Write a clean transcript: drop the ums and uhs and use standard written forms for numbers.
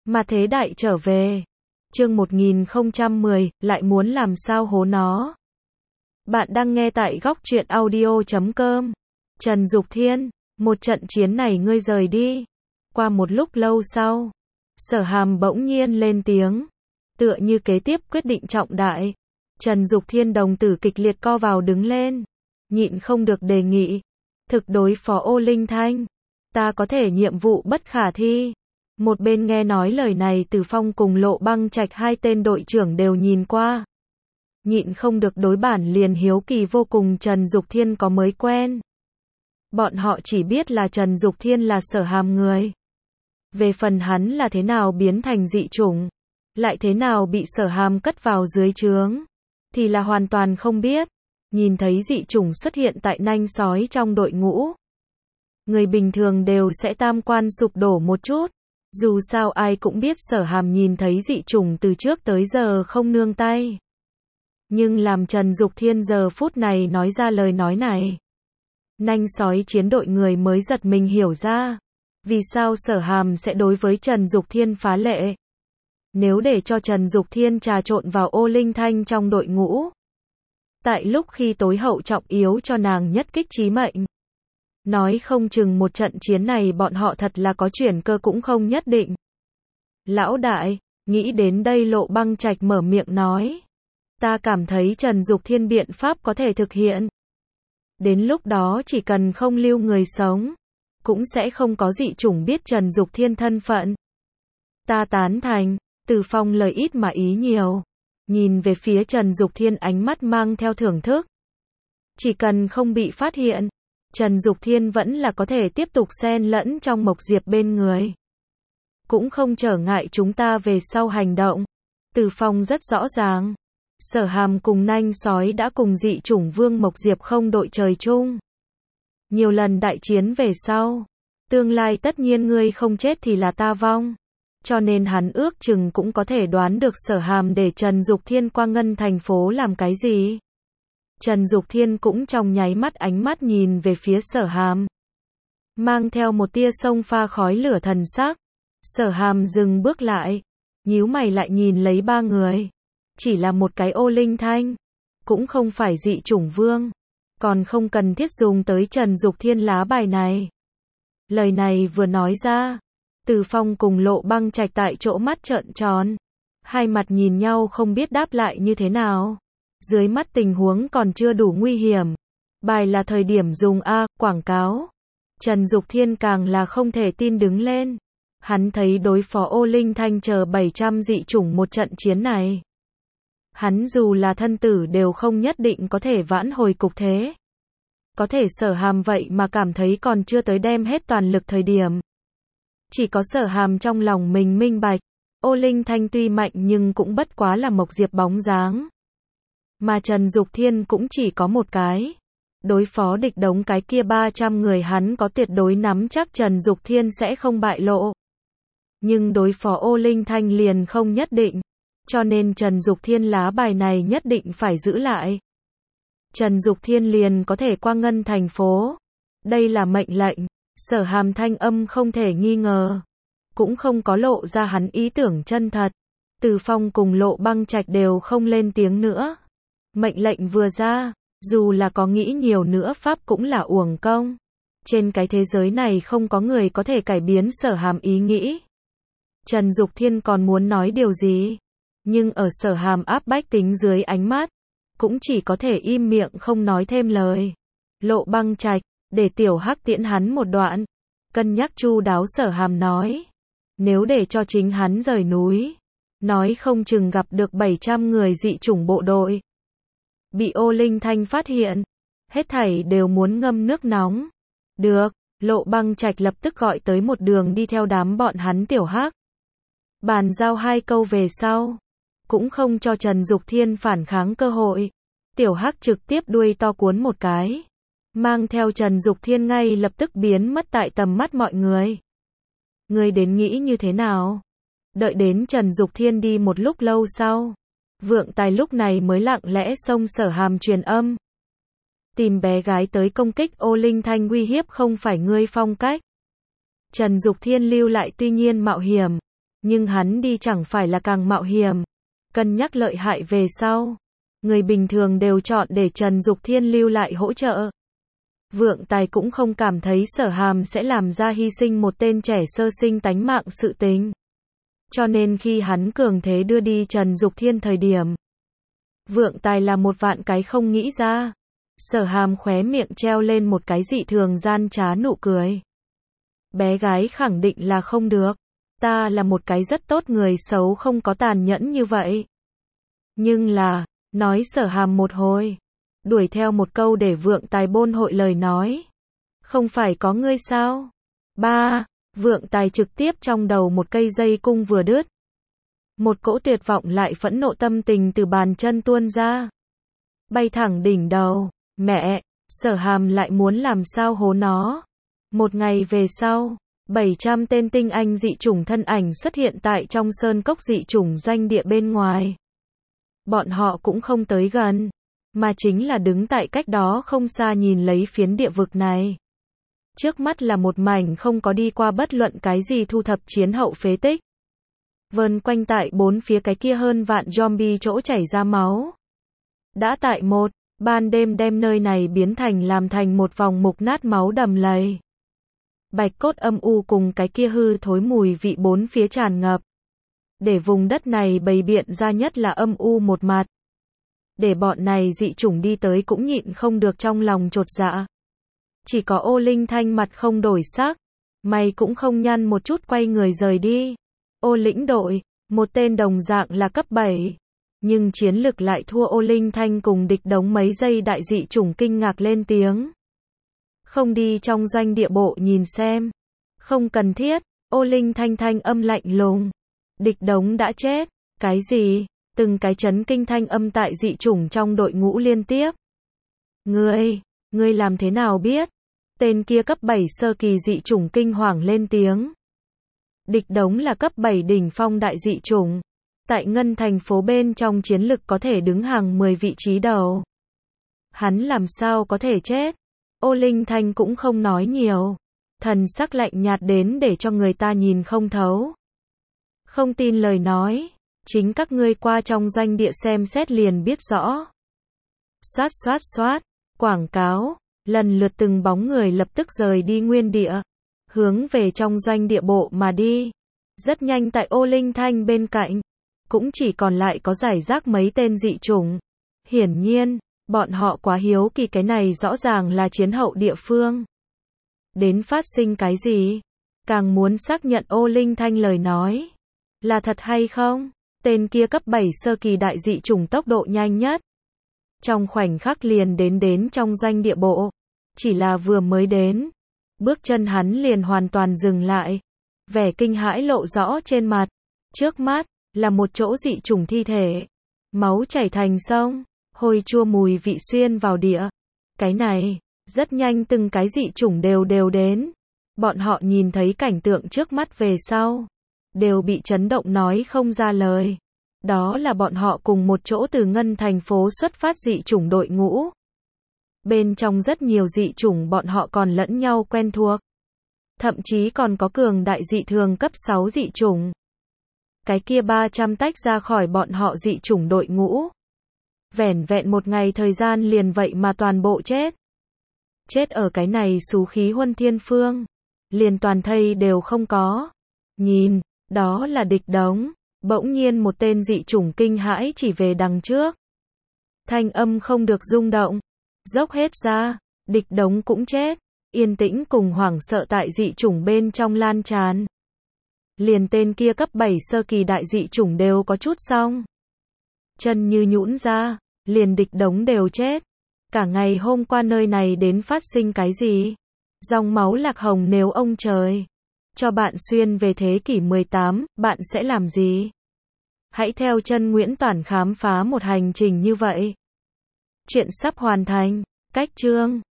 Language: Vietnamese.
Mà thế đại trở về. Chương 1010, lại muốn làm sao hố nó. Bạn đang nghe tại góc truyện audio.com. Trần Dục Thiên, một trận chiến này ngươi rời đi. Qua một lúc lâu sau, Sở Hàm bỗng nhiên lên tiếng, tựa như kế tiếp quyết định trọng đại. Trần Dục Thiên đồng tử kịch liệt co vào đứng lên, nhịn không được đề nghị, thực đối phó Ô Linh Thanh, ta có thể nhiệm vụ bất khả thi. Một bên nghe nói lời này Từ Phong cùng Lộ Băng Trạch hai tên đội trưởng đều nhìn qua. Nhịn không được đối bản liền hiếu kỳ vô cùng Trần Dục Thiên có mới quen. Bọn họ chỉ biết là Trần Dục Thiên là Sở Hàm người. Về phần hắn là thế nào biến thành dị chủng, lại thế nào bị Sở Hàm cất vào dưới trướng, thì là hoàn toàn không biết. Nhìn thấy dị chủng xuất hiện tại nanh sói trong đội ngũ, người bình thường đều sẽ tam quan sụp đổ một chút. Dù sao ai cũng biết Sở Hàm nhìn thấy dị chủng từ trước tới giờ không nương tay. Nhưng làm Trần Dục Thiên giờ phút này nói ra lời nói này, nanh sói chiến đội người mới giật mình hiểu ra, vì sao Sở Hàm sẽ đối với Trần Dục Thiên phá lệ. Nếu để cho Trần Dục Thiên trà trộn vào Ô Linh Thanh trong đội ngũ, tại lúc khi tối hậu trọng yếu cho nàng nhất kích chí mệnh, nói không chừng một trận chiến này bọn họ thật là có chuyển cơ cũng không nhất định. Lão đại, nghĩ đến đây Lộ Băng Trạch mở miệng nói, ta cảm thấy Trần Dục Thiên biện pháp có thể thực hiện. Đến lúc đó chỉ cần không lưu người sống, cũng sẽ không có dị chủng biết Trần Dục Thiên thân phận. Ta tán thành. Từ Phong lời ít mà ý nhiều, nhìn về phía Trần Dục Thiên ánh mắt mang theo thưởng thức. Chỉ cần không bị phát hiện, Trần Dục Thiên vẫn là có thể tiếp tục xen lẫn trong Mộc Diệp bên người. Cũng không trở ngại chúng ta về sau hành động. Từ Phong rất rõ ràng, Sở Hàm cùng nanh sói đã cùng dị chủng vương Mộc Diệp không đội trời chung. Nhiều lần đại chiến về sau, tương lai tất nhiên ngươi không chết thì là ta vong. Cho nên hắn ước chừng cũng có thể đoán được Sở Hàm để Trần Dục Thiên qua Ngân thành phố làm cái gì. Trần Dục Thiên cũng trong nháy mắt ánh mắt nhìn về phía Sở Hàm, mang theo một tia sông pha khói lửa thần sắc. Sở Hàm dừng bước lại, nhíu mày lại nhìn lấy ba người. Chỉ là một cái Ô Linh Thanh, cũng không phải dị chủng vương, còn không cần thiết dùng tới Trần Dục Thiên lá bài này. Lời này vừa nói ra, Từ Phong cùng Lộ Băng Trạch tại chỗ mắt trợn tròn, hai mặt nhìn nhau không biết đáp lại như thế nào. Dưới mắt tình huống còn chưa đủ nguy hiểm, bài là thời điểm dùng quảng cáo. Trần Dục Thiên càng là không thể tin đứng lên. Hắn thấy đối phó Ô Linh Thanh chờ 700 dị chủng một trận chiến này, hắn dù là thân tử đều không nhất định có thể vãn hồi cục thế. Có thể Sở Hàm vậy mà cảm thấy còn chưa tới đem hết toàn lực thời điểm. Chỉ có Sở Hàm trong lòng mình minh bạch, Ô Linh Thanh tuy mạnh nhưng cũng bất quá là Mộc Diệp bóng dáng. Mà Trần Dục Thiên cũng chỉ có một cái. Đối phó địch đống cái kia 300 người hắn có tuyệt đối nắm chắc Trần Dục Thiên sẽ không bại lộ. Nhưng đối phó Ô Linh Thanh liền không nhất định. Cho nên Trần Dục Thiên lá bài này nhất định phải giữ lại. Trần Dục Thiên liền có thể qua Ngân thành phố. Đây là mệnh lệnh. Sở Hàm thanh âm không thể nghi ngờ, cũng không có lộ ra hắn ý tưởng chân thật. Từ Phong cùng Lộ Băng Trạch đều không lên tiếng nữa. Mệnh lệnh vừa ra, dù là có nghĩ nhiều nữa pháp cũng là uổng công. Trên cái thế giới này không có người có thể cải biến Sở Hàm ý nghĩ. Trần Dục Thiên còn muốn nói điều gì, nhưng ở Sở Hàm áp bách tính dưới ánh mắt, cũng chỉ có thể im miệng không nói thêm lời. Lộ Băng Trạch, để Tiểu Hắc tiễn hắn một đoạn. Cân nhắc chu đáo Sở Hàm nói, nếu để cho chính hắn rời núi, nói không chừng gặp được 700 người dị chủng bộ đội. Bị Ô Linh Thanh phát hiện, hết thảy đều muốn ngâm nước nóng. Được, Lộ Băng Trạch lập tức gọi tới một đường đi theo đám bọn hắn Tiểu Hắc. Bàn giao hai câu về sau, cũng không cho Trần Dục Thiên phản kháng cơ hội. Tiểu Hắc trực tiếp đuôi to cuốn một cái, mang theo Trần Dục Thiên ngay lập tức biến mất tại tầm mắt mọi người. Người đến nghĩ như thế nào? Đợi đến Trần Dục Thiên đi một lúc lâu sau, Vượng Tài lúc này mới lặng lẽ xông Sở Hàm truyền âm. Tìm bé gái tới công kích Ô Linh Thanh uy hiếp không phải ngươi phong cách. Trần Dục Thiên lưu lại tuy nhiên mạo hiểm, Nhưng hắn đi chẳng phải là càng mạo hiểm. Cân nhắc lợi hại về sau. Người bình thường đều chọn để Trần Dục Thiên lưu lại hỗ trợ. Vượng Tài cũng không cảm thấy Sở Hàm sẽ làm ra hy sinh một tên trẻ sơ sinh tánh mạng sự tình. Cho nên khi hắn cường thế đưa đi Trần Dục Thiên thời điểm, Vượng Tài là một vạn cái không nghĩ ra. Sở Hàm khóe miệng treo lên một cái dị thường gian trá nụ cười. Bé gái khẳng định là không được. Ta là một cái rất tốt người xấu không có tàn nhẫn như vậy. Nhưng là, nói Sở Hàm một hồi, đuổi theo một câu để Vượng Tài bôn hội lời nói. Không phải có ngươi sao? Ba, Vượng Tài trực tiếp trong đầu một cây dây cung vừa đứt. Một cỗ tuyệt vọng lại phẫn nộ tâm tình từ bàn chân tuôn ra. Bay thẳng đỉnh đầu. Mẹ, Sở Hàm lại muốn làm sao hố nó. Một ngày về sau, 700 tên tinh anh dị chủng thân ảnh xuất hiện tại trong sơn cốc dị chủng doanh địa bên ngoài. Bọn họ cũng không tới gần, mà chính là đứng tại cách đó không xa nhìn lấy phiến địa vực này. Trước mắt là một mảnh không có đi qua bất luận cái gì thu thập chiến hậu phế tích. Vờn quanh tại bốn phía cái kia hơn vạn zombie chỗ chảy ra máu. Đã tại một ban đêm đem nơi này biến thành làm thành một vòng mục nát máu đầm lầy. Bạch cốt âm u cùng cái kia hư thối mùi vị bốn phía tràn ngập. Để vùng đất này bày biện ra nhất là âm u một mặt. Để bọn này dị chủng đi tới cũng nhịn không được trong lòng chột dạ. Chỉ có Ô Linh Thanh mặt không đổi sắc. Mày cũng không nhăn một chút quay người rời đi. Ô lĩnh đội, một tên đồng dạng là cấp 7. Nhưng chiến lực lại thua Ô Linh Thanh cùng Địch Đống mấy giây đại dị chủng kinh ngạc lên tiếng. Không đi trong doanh địa bộ nhìn xem. Không cần thiết, Ô Linh Thanh thanh âm lạnh lùng. Địch Đống đã chết. Cái gì? Từng cái chấn kinh thanh âm tại dị chủng trong đội ngũ liên tiếp. Ngươi làm thế nào biết? Tên kia cấp 7 sơ kỳ dị chủng kinh hoàng lên tiếng. Địch Đống là cấp 7 đỉnh phong đại dị chủng. Tại Ngân thành phố bên trong chiến lực có thể đứng hàng 10 vị trí đầu. Hắn làm sao có thể chết? Ô Linh Thanh cũng không nói nhiều. Thần sắc lạnh nhạt đến để cho người ta nhìn không thấu. Không tin lời nói. Chính các ngươi qua trong doanh địa xem xét liền biết rõ. Xoát xoát xoát. Quảng cáo. Lần lượt từng bóng người lập tức rời đi nguyên địa. Hướng về trong doanh địa bộ mà đi. Rất nhanh tại Ô Linh Thanh bên cạnh. Cũng chỉ còn lại có rải rác mấy tên dị chủng. Hiển nhiên, bọn họ quá hiếu kỳ cái này rõ ràng là chiến hậu địa phương. Đến phát sinh cái gì? Càng muốn xác nhận Ô Linh Thanh lời nói. Là thật hay không? Tên kia cấp 7 sơ kỳ đại dị chủng tốc độ nhanh nhất. Trong khoảnh khắc liền đến trong doanh địa bộ. Chỉ là vừa mới đến. Bước chân hắn liền hoàn toàn dừng lại. Vẻ kinh hãi lộ rõ trên mặt. Trước mắt là một chỗ dị chủng thi thể. Máu chảy thành sông. Hôi chua mùi vị xuyên vào địa. Cái này, rất nhanh từng cái dị chủng đều đến. Bọn họ nhìn thấy cảnh tượng trước mắt về sau. Đều bị chấn động nói không ra lời. Đó là bọn họ cùng một chỗ từ Ngân thành phố xuất phát dị chủng đội ngũ. Bên trong rất nhiều dị chủng bọn họ còn lẫn nhau quen thuộc. Thậm chí còn có cường đại dị thường cấp 6 dị chủng. Cái kia 300 tách ra khỏi bọn họ dị chủng đội ngũ. Vẻn vẹn một ngày thời gian liền vậy mà toàn bộ chết. Chết ở cái này xú khí huân thiên phương. Liền toàn thây đều không có. Nhìn, đó là Địch Đống. Bỗng nhiên một tên dị chủng kinh hãi chỉ về đằng trước. Thanh âm không được rung động. Dốc hết ra, Địch Đống cũng chết. Yên tĩnh cùng hoảng sợ tại dị chủng bên trong lan tràn. Liền tên kia cấp 7 sơ kỳ đại dị chủng đều có chút xong. Chân như nhũn ra, liền Địch Đống đều chết. Cả ngày hôm qua nơi này đến phát sinh cái gì? Dòng máu lạc hồng nếu ông trời cho bạn xuyên về thế kỷ 18, bạn sẽ làm gì? Hãy theo chân Nguyễn Toản khám phá một hành trình như vậy. Chuyện sắp hoàn thành. Cách chương